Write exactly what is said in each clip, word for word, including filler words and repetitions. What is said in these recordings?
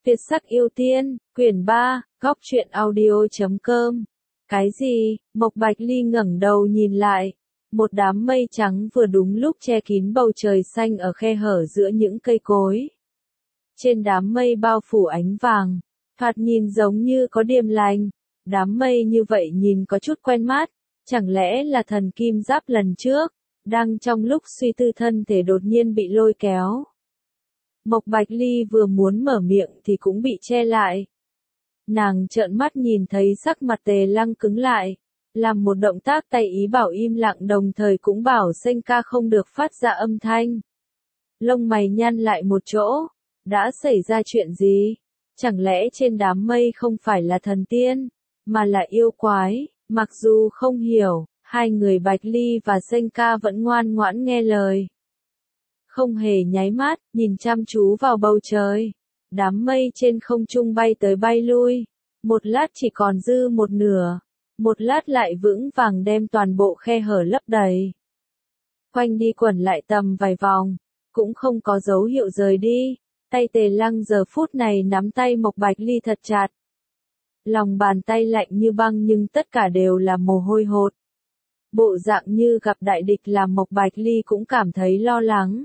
Việt sắc yêu tiên, quyển ba, góc truyện audio chấm com. Cái gì? Mộc Bạch Ly ngẩng đầu nhìn lại. Một đám mây trắng vừa đúng lúc che kín bầu trời xanh ở khe hở giữa những cây cối. Trên đám mây bao phủ ánh vàng, thoạt nhìn giống như có điềm lành. Đám mây như vậy nhìn có chút quen mắt, chẳng lẽ là thần kim giáp lần trước, đang trong lúc suy tư thân thể đột nhiên bị lôi kéo. Mộc Bạch Ly vừa muốn mở miệng thì cũng bị che lại. Nàng trợn mắt nhìn thấy sắc mặt Tề Lăng cứng lại, làm một động tác tay ý bảo im lặng đồng thời cũng bảo Sênh ca không được phát ra âm thanh. Lông mày nhăn lại một chỗ, đã xảy ra chuyện gì? Chẳng lẽ trên đám mây không phải là thần tiên, mà là yêu quái? Mặc dù không hiểu, hai người Bạch Ly và Sênh ca vẫn ngoan ngoãn nghe lời. Không hề nháy mắt, nhìn chăm chú vào bầu trời. Đám mây trên không trung bay tới bay lui. Một lát chỉ còn dư một nửa. Một lát lại vững vàng đem toàn bộ khe hở lấp đầy. Quanh đi quẩn lại tầm vài vòng. Cũng không có dấu hiệu rời đi. Tay Tề Lăng giờ phút này nắm tay Mộc Bạch Ly thật chặt. Lòng bàn tay lạnh như băng nhưng tất cả đều là mồ hôi hột. Bộ dạng như gặp đại địch làm Mộc Bạch Ly cũng cảm thấy lo lắng.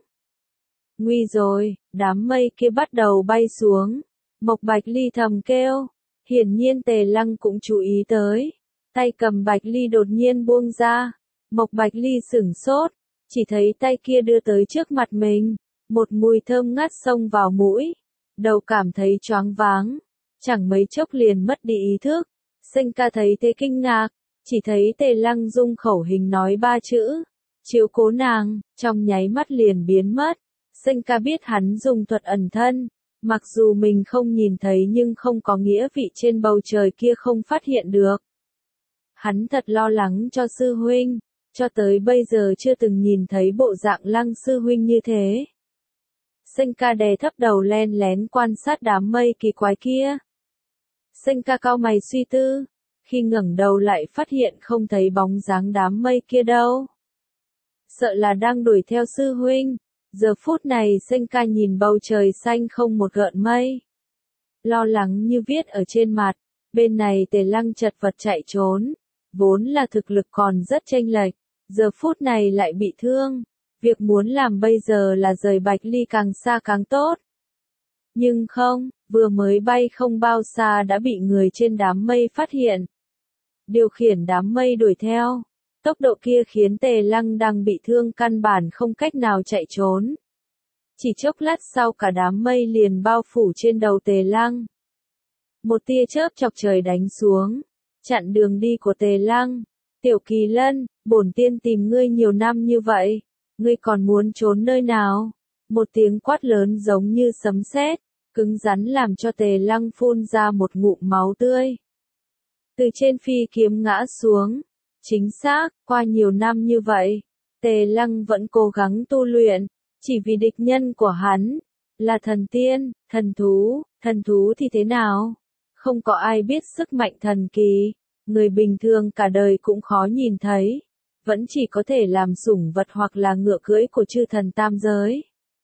Nguy rồi, đám mây kia bắt đầu bay xuống. Mộc Bạch Ly thầm kêu. Hiển nhiên Tề Lăng cũng chú ý tới. Tay cầm Bạch Ly đột nhiên buông ra. Mộc Bạch Ly sửng sốt. Chỉ thấy tay kia đưa tới trước mặt mình. Một mùi thơm ngát xông vào mũi. Đầu cảm thấy choáng váng. Chẳng mấy chốc liền mất đi ý thức. Sênh ca thấy thế kinh ngạc. Chỉ thấy Tề Lăng dung khẩu hình nói ba chữ. Chiếu cố nàng, trong nháy mắt liền biến mất. Sênh ca biết hắn dùng thuật ẩn thân, mặc dù mình không nhìn thấy nhưng không có nghĩa vị trên bầu trời kia không phát hiện được. Hắn thật lo lắng cho sư huynh, cho tới bây giờ chưa từng nhìn thấy bộ dạng Lăng sư huynh như thế. Sênh ca đè thấp đầu len lén quan sát đám mây kỳ quái kia. Sênh ca cau mày suy tư, khi ngẩng đầu lại phát hiện không thấy bóng dáng đám mây kia đâu. Sợ là đang đuổi theo sư huynh. Giờ phút này Sênh ca nhìn bầu trời xanh không một gợn mây. Lo lắng như viết ở trên mặt, bên này Tề Lăng chật vật chạy trốn, vốn là thực lực còn rất chênh lệch, giờ phút này lại bị thương. Việc muốn làm bây giờ là rời Bạch Ly càng xa càng tốt. Nhưng không, vừa mới bay không bao xa đã bị người trên đám mây phát hiện. Điều khiển đám mây đuổi theo. Tốc độ kia khiến Tề Lăng đang bị thương căn bản không cách nào chạy trốn. Chỉ chốc lát sau cả đám mây liền bao phủ trên đầu Tề Lăng. Một tia chớp chọc trời đánh xuống, chặn đường đi của Tề Lăng. Tiểu Kỳ Lân, bổn tiên tìm ngươi nhiều năm như vậy, ngươi còn muốn trốn nơi nào? Một tiếng quát lớn giống như sấm sét, cứng rắn làm cho Tề Lăng phun ra một ngụm máu tươi. Từ trên phi kiếm ngã xuống. Chính xác, qua nhiều năm như vậy, Tề Lăng vẫn cố gắng tu luyện, chỉ vì địch nhân của hắn là thần tiên, thần thú, thần thú thì thế nào? Không có ai biết sức mạnh thần kỳ, người bình thường cả đời cũng khó nhìn thấy, vẫn chỉ có thể làm sủng vật hoặc là ngựa cưỡi của chư thần tam giới.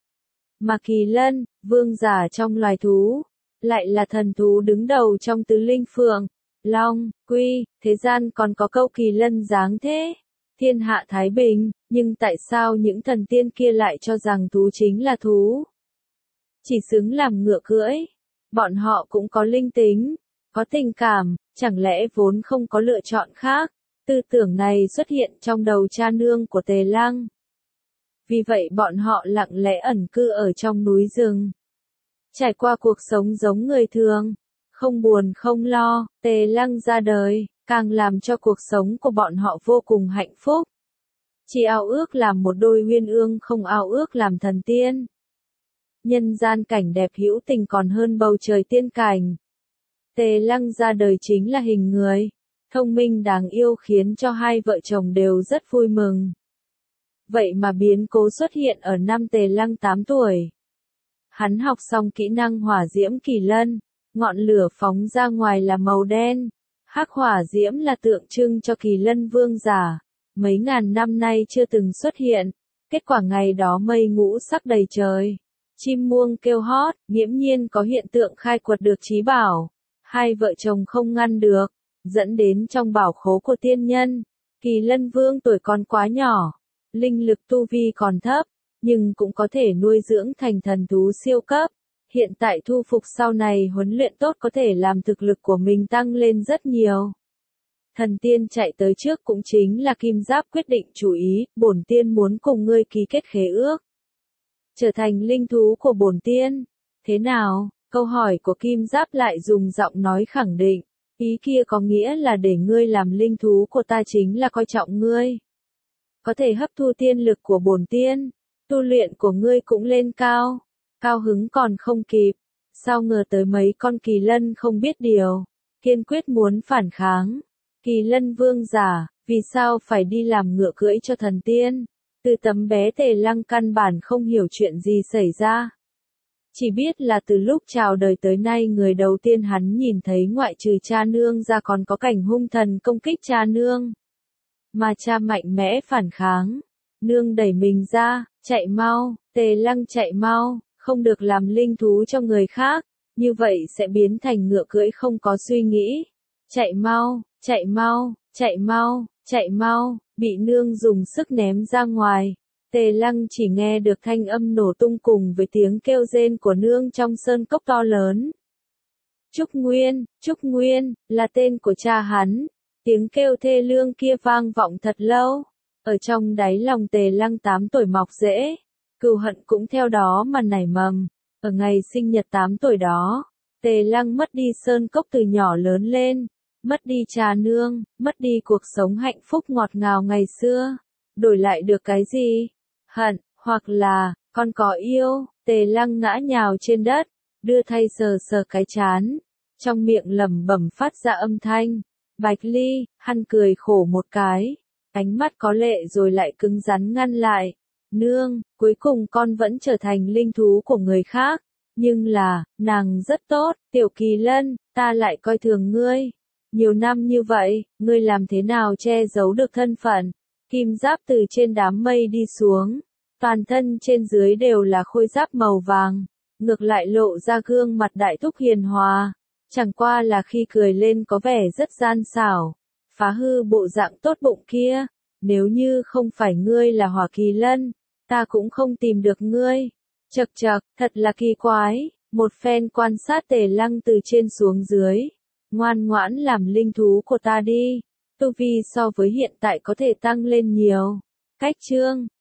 Mà Kỳ Lân, vương giả trong loài thú, lại là thần thú đứng đầu trong tứ linh phượng. Long, Quy, thế gian còn có câu Kỳ Lân dáng thế, thiên hạ thái bình, nhưng tại sao những thần tiên kia lại cho rằng thú chính là thú? Chỉ xứng làm ngựa cưỡi, bọn họ cũng có linh tính, có tình cảm, chẳng lẽ vốn không có lựa chọn khác? Tư tưởng này xuất hiện trong đầu cha nương của Tề Lăng. Vì vậy bọn họ lặng lẽ ẩn cư ở trong núi rừng, trải qua cuộc sống giống người thường. Không buồn không lo, Tề Lăng ra đời, càng làm cho cuộc sống của bọn họ vô cùng hạnh phúc. Chỉ ao ước làm một đôi uyên ương không ao ước làm thần tiên. Nhân gian cảnh đẹp hữu tình còn hơn bầu trời tiên cảnh. Tề Lăng ra đời chính là hình người, thông minh đáng yêu khiến cho hai vợ chồng đều rất vui mừng. Vậy mà biến cố xuất hiện ở năm Tề Lăng tám tuổi. Hắn học xong kỹ năng hỏa diễm Kỳ Lân. Ngọn lửa phóng ra ngoài là màu đen. Hắc hỏa diễm là tượng trưng cho Kỳ Lân vương giả. Mấy ngàn năm nay chưa từng xuất hiện. Kết quả ngày đó mây ngũ sắc đầy trời. Chim muông kêu hót, nghiễm nhiên có hiện tượng khai quật được trí bảo. Hai vợ chồng không ngăn được, dẫn đến trong bảo khố của tiên nhân. Kỳ Lân Vương tuổi còn quá nhỏ, linh lực tu vi còn thấp, nhưng cũng có thể nuôi dưỡng thành thần thú siêu cấp. Hiện tại thu phục sau này huấn luyện tốt có thể làm thực lực của mình tăng lên rất nhiều. Thần tiên chạy tới trước cũng chính là Kim Giáp quyết định chủ ý, bổn tiên muốn cùng ngươi ký kết khế ước. Trở thành linh thú của bổn tiên. Thế nào? Câu hỏi của Kim Giáp lại dùng giọng nói khẳng định. Ý kia có nghĩa là để ngươi làm linh thú của ta chính là coi trọng ngươi. Có thể hấp thu tiên lực của bổn tiên. Tu luyện của ngươi cũng lên cao. Cao hứng còn không kịp. Sao ngờ tới mấy con kỳ lân không biết điều. Kiên quyết muốn phản kháng. Kỳ Lân Vương giả, vì sao phải đi làm ngựa cưỡi cho thần tiên? Từ tấm bé Tề Lăng căn bản không hiểu chuyện gì xảy ra. Chỉ biết là từ lúc chào đời tới nay người đầu tiên hắn nhìn thấy ngoại trừ cha nương ra còn có cảnh hung thần công kích cha nương. Mà cha mạnh mẽ phản kháng. Nương đẩy mình ra, chạy mau, Tề Lăng chạy mau, không được làm linh thú cho người khác, như vậy sẽ biến thành ngựa cưỡi không có suy nghĩ. Chạy mau, chạy mau, chạy mau, chạy mau, bị nương dùng sức ném ra ngoài. Tề Lăng chỉ nghe được thanh âm nổ tung cùng với tiếng kêu rên của nương trong sơn cốc to lớn. Trúc Nguyên, Trúc Nguyên, là tên của cha hắn. Tiếng kêu thê lương kia vang vọng thật lâu. Ở trong đáy lòng Tề Lăng tám tuổi mọc rễ. Cừu hận cũng theo đó mà nảy mầm. Ở ngày sinh nhật tám tuổi đó, Tề Lăng mất đi sơn cốc từ nhỏ lớn lên. Mất đi cha nương, mất đi cuộc sống hạnh phúc ngọt ngào ngày xưa. Đổi lại được cái gì? Hận, hoặc là, con có yêu. Tề Lăng ngã nhào trên đất, đưa tay sờ sờ cái chán. Trong miệng lẩm bẩm phát ra âm thanh. Bạch Ly, hắn cười khổ một cái. Ánh mắt có lệ rồi lại cứng rắn ngăn lại. Nương, cuối cùng con vẫn trở thành linh thú của người khác. Nhưng là, nàng rất tốt, Tiểu Kỳ Lân, ta lại coi thường ngươi. Nhiều năm như vậy, ngươi làm thế nào che giấu được thân phận? Kim Giáp từ trên đám mây đi xuống. Toàn thân trên dưới đều là khôi giáp màu vàng. Ngược lại lộ ra gương mặt đại thúc hiền hòa. Chẳng qua là khi cười lên có vẻ rất gian xảo. Phá hư bộ dạng tốt bụng kia. Nếu như không phải ngươi là Hỏa Kỳ Lân, ta cũng không tìm được ngươi. Chậc chậc, thật là kỳ quái. Một phen quan sát Tề Lăng từ trên xuống dưới. Ngoan ngoãn làm linh thú của ta đi. Tu vi so với hiện tại có thể tăng lên nhiều. Cách chương